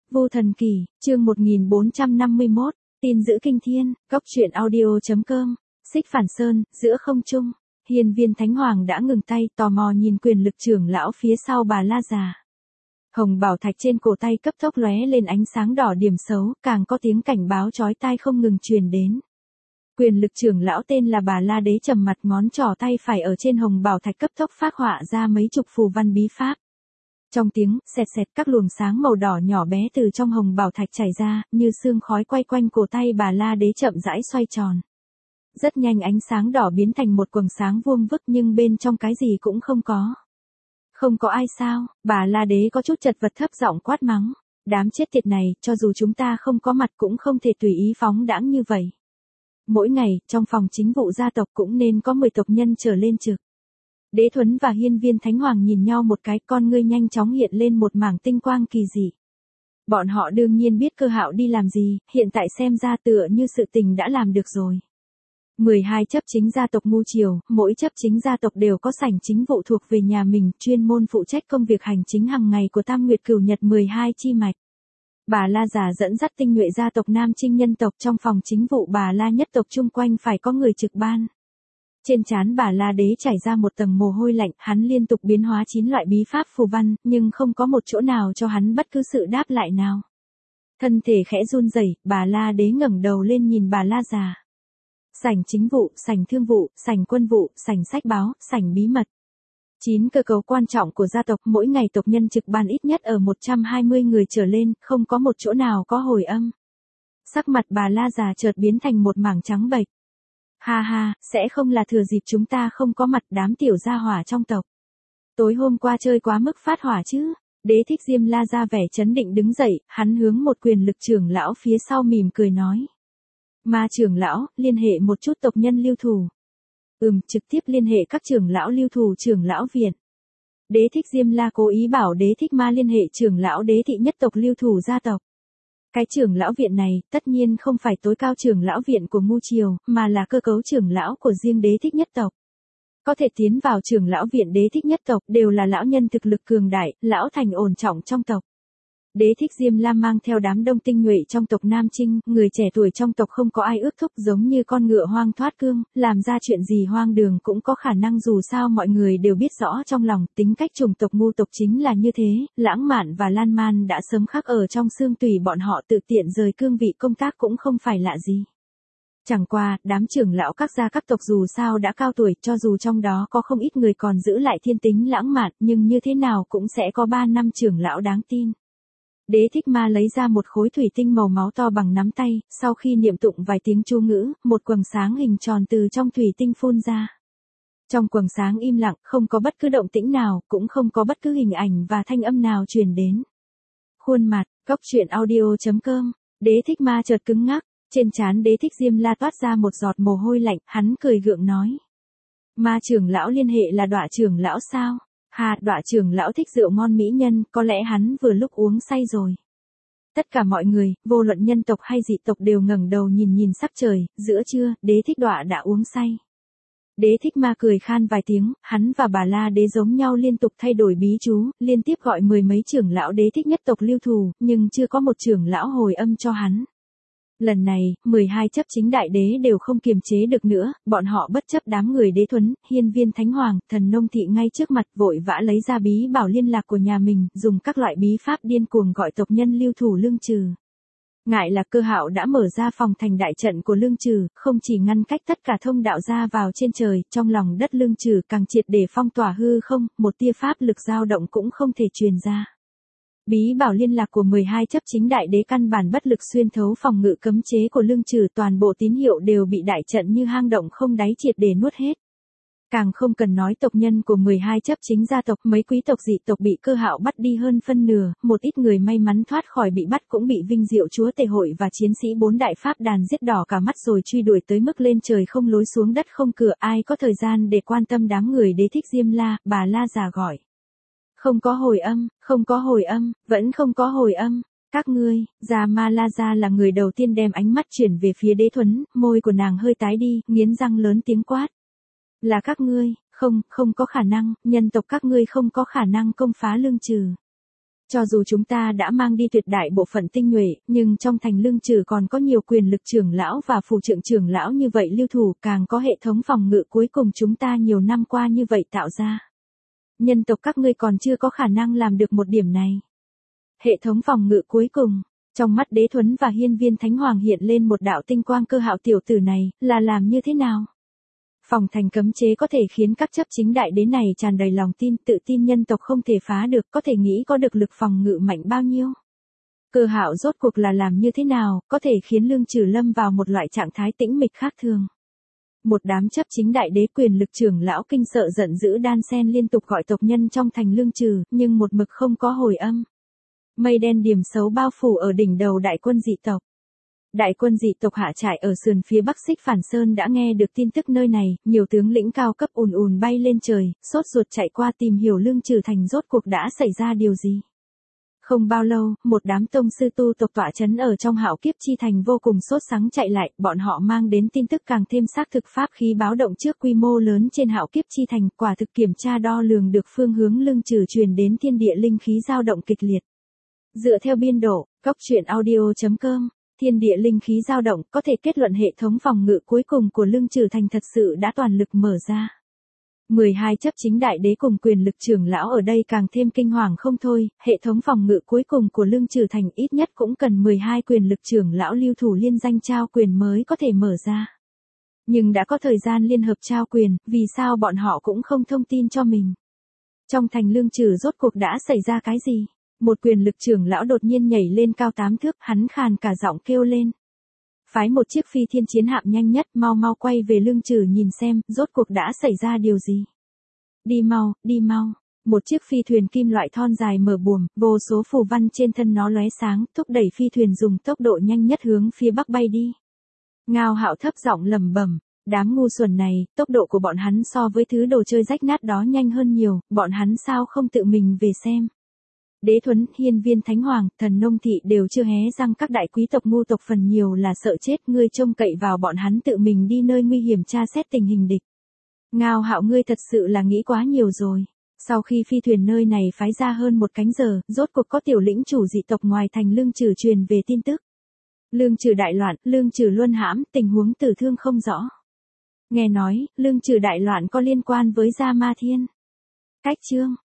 Vô Thần Kỳ, chương 1451, tin giữ kinh thiên, góc truyện audio.com, Xích Phản Sơn, giữa không trung, hiên viên Thánh Hoàng đã ngừng tay, tò mò nhìn quyền lực trưởng lão phía sau bà La Già. Hồng bảo thạch trên cổ tay cấp tốc lóe lên ánh sáng đỏ điểm xấu, càng có tiếng cảnh báo chói tai không ngừng truyền đến. Quyền lực trưởng lão tên là bà La Đế trầm mặt, ngón trỏ tay phải ở trên hồng bảo thạch cấp tốc phác họa ra mấy chục phù văn bí pháp. Trong tiếng xẹt xẹt, các luồng sáng màu đỏ nhỏ bé từ trong hồng bảo thạch chảy ra, như sương khói quay quanh cổ tay bà La Đế chậm rãi xoay tròn. Rất nhanh ánh sáng đỏ biến thành một quầng sáng vuông vức, nhưng bên trong cái gì cũng không có. Không có ai sao? Bà La Đế có chút chật vật thấp giọng quát mắng. Đám chết tiệt này, cho dù chúng ta không có mặt cũng không thể tùy ý phóng đãng như vậy. Mỗi ngày, trong phòng chính vụ gia tộc cũng nên có 10 tộc nhân trở lên trực. Đế Thuấn và hiên viên Thánh Hoàng nhìn nhau một cái, con ngươi nhanh chóng hiện lên một mảng tinh quang kỳ dị. Bọn họ đương nhiên biết Cơ Hạo đi làm gì, hiện tại xem ra tựa như sự tình đã làm được rồi. 12 chấp chính gia tộc Ngu Triều, mỗi chấp chính gia tộc đều có sảnh chính vụ thuộc về nhà mình, chuyên môn phụ trách công việc hành chính hàng ngày của Tam Nguyệt Cửu Nhật 12 chi mạch. Bà La Già dẫn dắt tinh nhuệ gia tộc Nam Trinh nhân tộc, trong phòng chính vụ bà La nhất tộc chung quanh phải có người trực ban. Trên trán bà La Đế chảy ra một tầng mồ hôi lạnh, hắn liên tục biến hóa 9 loại bí pháp phù văn, nhưng không có một chỗ nào cho hắn bất cứ sự đáp lại nào. Thân thể khẽ run rẩy, bà La Đế ngẩng đầu lên nhìn bà La Già. Sảnh chính vụ, sảnh thương vụ, sảnh quân vụ, sảnh sách báo, sảnh bí mật. 9 cơ cấu quan trọng của gia tộc, mỗi ngày tộc nhân trực ban ít nhất ở 120 người trở lên, không có một chỗ nào có hồi âm. Sắc mặt bà La Già chợt biến thành một mảng trắng bệch. Ha ha, sẽ không là thừa dịp chúng ta không có mặt đám tiểu gia hỏa trong tộc. Tối hôm qua chơi quá mức phát hỏa chứ. Đế Thích Diêm La ra vẻ chấn định đứng dậy, hắn hướng một quyền lực trưởng lão phía sau mỉm cười nói. Ma trưởng lão, liên hệ một chút tộc nhân lưu thủ. Trực tiếp liên hệ các trưởng lão lưu thủ trưởng lão viện. Đế Thích Diêm La cố ý bảo Đế Thích Ma liên hệ trưởng lão Đế thị nhất tộc lưu thủ gia tộc. Cái trưởng lão viện này, tất nhiên không phải tối cao trưởng lão viện của Ngu Triều, mà là cơ cấu trưởng lão của riêng Đế Thích nhất tộc. Có thể tiến vào trưởng lão viện Đế Thích nhất tộc đều là lão nhân thực lực cường đại, lão thành ổn trọng trong tộc. Đế Thích Diêm La mang theo đám đông tinh nhuệ trong tộc Nam Trinh, người trẻ tuổi trong tộc không có ai ước thúc, giống như con ngựa hoang thoát cương, làm ra chuyện gì hoang đường cũng có khả năng, dù sao mọi người đều biết rõ trong lòng, tính cách chủng tộc Ngu tộc chính là như thế, lãng mạn và lan man đã sớm khắc ở trong xương tủy bọn họ, tự tiện rời cương vị công tác cũng không phải lạ gì. Chẳng qua, đám trưởng lão các gia các tộc dù sao đã cao tuổi, cho dù trong đó có không ít người còn giữ lại thiên tính lãng mạn, nhưng như thế nào cũng sẽ có 3 năm trưởng lão đáng tin. Đế Thích Ma lấy ra một khối thủy tinh màu máu to bằng nắm tay, sau khi niệm tụng vài tiếng chú ngữ, một quầng sáng hình tròn từ trong thủy tinh phun ra. Trong quầng sáng im lặng, không có bất cứ động tĩnh nào, cũng không có bất cứ hình ảnh và thanh âm nào truyền đến. Khuôn mặt, góc truyện audio.com, Đế Thích Ma chợt cứng ngắc, trên trán Đế Thích Diêm La toát ra một giọt mồ hôi lạnh, hắn cười gượng nói. Ma trưởng lão liên hệ là Đọa trưởng lão sao? Hà, Đọa trưởng lão thích rượu ngon mỹ nhân, có lẽ hắn vừa lúc uống say rồi. Tất cả mọi người, vô luận nhân tộc hay dị tộc đều ngẩng đầu nhìn sắc trời, giữa trưa, Đế Thích Đọa đã uống say. Đế Thích Ma cười khan vài tiếng, hắn và bà La Đế giống nhau liên tục thay đổi bí chú, liên tiếp gọi 10 mấy trưởng lão Đế Thích nhất tộc lưu thủ, nhưng chưa có một trưởng lão hồi âm cho hắn. Lần này, 12 chấp chính đại đế đều không kiềm chế được nữa, bọn họ bất chấp đám người Đế Thuấn, hiên viên Thánh Hoàng, thần nông thị ngay trước mặt, vội vã lấy ra bí bảo liên lạc của nhà mình, dùng các loại bí pháp điên cuồng gọi tộc nhân lưu thủ Lương Trừ. Ngại là Cơ Hạo đã mở ra phòng thành đại trận của Lương Trừ, không chỉ ngăn cách tất cả thông đạo ra vào trên trời, trong lòng đất Lương Trừ càng triệt để phong tỏa hư không, một tia pháp lực dao động cũng không thể truyền ra. Bí bảo liên lạc của 12 chấp chính đại đế căn bản bất lực xuyên thấu phòng ngự cấm chế của Lương Trừ, toàn bộ tín hiệu đều bị đại trận như hang động không đáy triệt để nuốt hết. Càng không cần nói tộc nhân của 12 chấp chính gia tộc, mấy quý tộc dị tộc bị Cơ Hạo bắt đi hơn phân nửa, một ít người may mắn thoát khỏi bị bắt cũng bị Vinh Diệu Chúa Tể hội và chiến sĩ 4 đại pháp đàn giết đỏ cả mắt rồi truy đuổi tới mức lên trời không lối xuống đất không cửa, ai có thời gian để quan tâm đám người Đế Thích Diêm La, bà La Già gọi. Không có hồi âm, không có hồi âm, vẫn không có hồi âm. Các ngươi, Già Ma La Gia là người đầu tiên đem ánh mắt chuyển về phía Đế Thuấn, môi của nàng hơi tái đi, nghiến răng lớn tiếng quát. Là các ngươi, không có khả năng, nhân tộc các ngươi không có khả năng công phá Lương Trừ. Cho dù chúng ta đã mang đi tuyệt đại bộ phận tinh nhuệ, nhưng trong thành Lương Trừ còn có nhiều quyền lực trưởng lão và phù trượng trưởng lão như vậy lưu thủ, càng có hệ thống phòng ngự cuối cùng chúng ta nhiều năm qua như vậy tạo ra. Nhân tộc các ngươi còn chưa có khả năng làm được một điểm này. Hệ thống phòng ngự cuối cùng, trong mắt Đế Thuấn và Hiên Viên Thánh Hoàng hiện lên một đạo tinh quang. Cơ Hạo tiểu tử này, là làm như thế nào? Phòng thành cấm chế có thể khiến các chấp chính đại đế này tràn đầy lòng tin, tự tin nhân tộc không thể phá được, có thể nghĩ có được lực phòng ngự mạnh bao nhiêu. Cơ Hạo rốt cuộc là làm như thế nào, có thể khiến Lương Trừ lâm vào một loại trạng thái tĩnh mịch khác thường. Một đám chấp chính đại đế quyền lực trưởng lão kinh sợ giận dữ đan sen liên tục gọi tộc nhân trong thành Lương Trừ, nhưng một mực không có hồi âm. Mây đen điềm xấu bao phủ ở đỉnh đầu đại quân dị tộc. Đại quân dị tộc hạ trại ở sườn phía bắc Xích Phản Sơn đã nghe được tin tức nơi này, nhiều tướng lĩnh cao cấp ùn ùn bay lên trời, sốt ruột chạy qua tìm hiểu Lương Trừ thành rốt cuộc đã xảy ra điều gì. Không bao lâu, một đám tông sư tu tộc tọa chấn ở trong Hạo Kiếp Chi thành vô cùng sốt sắng chạy lại, bọn họ mang đến tin tức càng thêm xác thực pháp khí báo động trước quy mô lớn trên Hạo Kiếp Chi thành, quả thực kiểm tra đo lường được phương hướng Lương Trừ truyền đến thiên địa linh khí dao động kịch liệt. Dựa theo biên độ, goctruyện.audio.com, thiên địa linh khí dao động, có thể kết luận hệ thống phòng ngự cuối cùng của Lương Trừ thành thật sự đã toàn lực mở ra. 12 chấp chính đại đế cùng quyền lực trưởng lão ở đây càng thêm kinh hoàng không thôi, hệ thống phòng ngự cuối cùng của Lương Trừ thành ít nhất cũng cần 12 quyền lực trưởng lão lưu thủ liên danh trao quyền mới có thể mở ra. Nhưng đã có thời gian liên hợp trao quyền, vì sao bọn họ cũng không thông tin cho mình? Trong thành Lương Trừ rốt cuộc đã xảy ra cái gì? Một quyền lực trưởng lão đột nhiên nhảy lên cao 8 thước, hắn khàn cả giọng kêu lên. Phái một chiếc phi thiên chiến hạm nhanh nhất, mau mau quay về Lương Trừ nhìn xem, rốt cuộc đã xảy ra điều gì. Đi mau, đi mau. Một chiếc phi thuyền kim loại thon dài mở buồm, vô số phù văn trên thân nó lóe sáng, thúc đẩy phi thuyền dùng tốc độ nhanh nhất hướng phía bắc bay đi. Ngao Hạo thấp giọng lẩm bẩm, đám ngu xuẩn này, tốc độ của bọn hắn so với thứ đồ chơi rách nát đó nhanh hơn nhiều, bọn hắn sao không tự mình về xem. Đế Thuấn, Hiên Viên Thánh Hoàng, Thần Nông Thị đều chưa hé răng, các đại quý tộc ngu tộc phần nhiều là sợ chết, ngươi trông cậy vào bọn hắn tự mình đi nơi nguy hiểm tra xét tình hình địch. Ngao Hạo, ngươi thật sự là nghĩ quá nhiều rồi. Sau khi phi thuyền nơi này phái ra hơn một canh giờ, rốt cuộc có tiểu lĩnh chủ dị tộc ngoài thành Lương Trừ truyền về tin tức. Lương Trừ đại loạn, Lương Trừ luân hãm, tình huống tử thương không rõ. Nghe nói, Lương Trừ đại loạn có liên quan với Gia Ma Thiên. Cách chương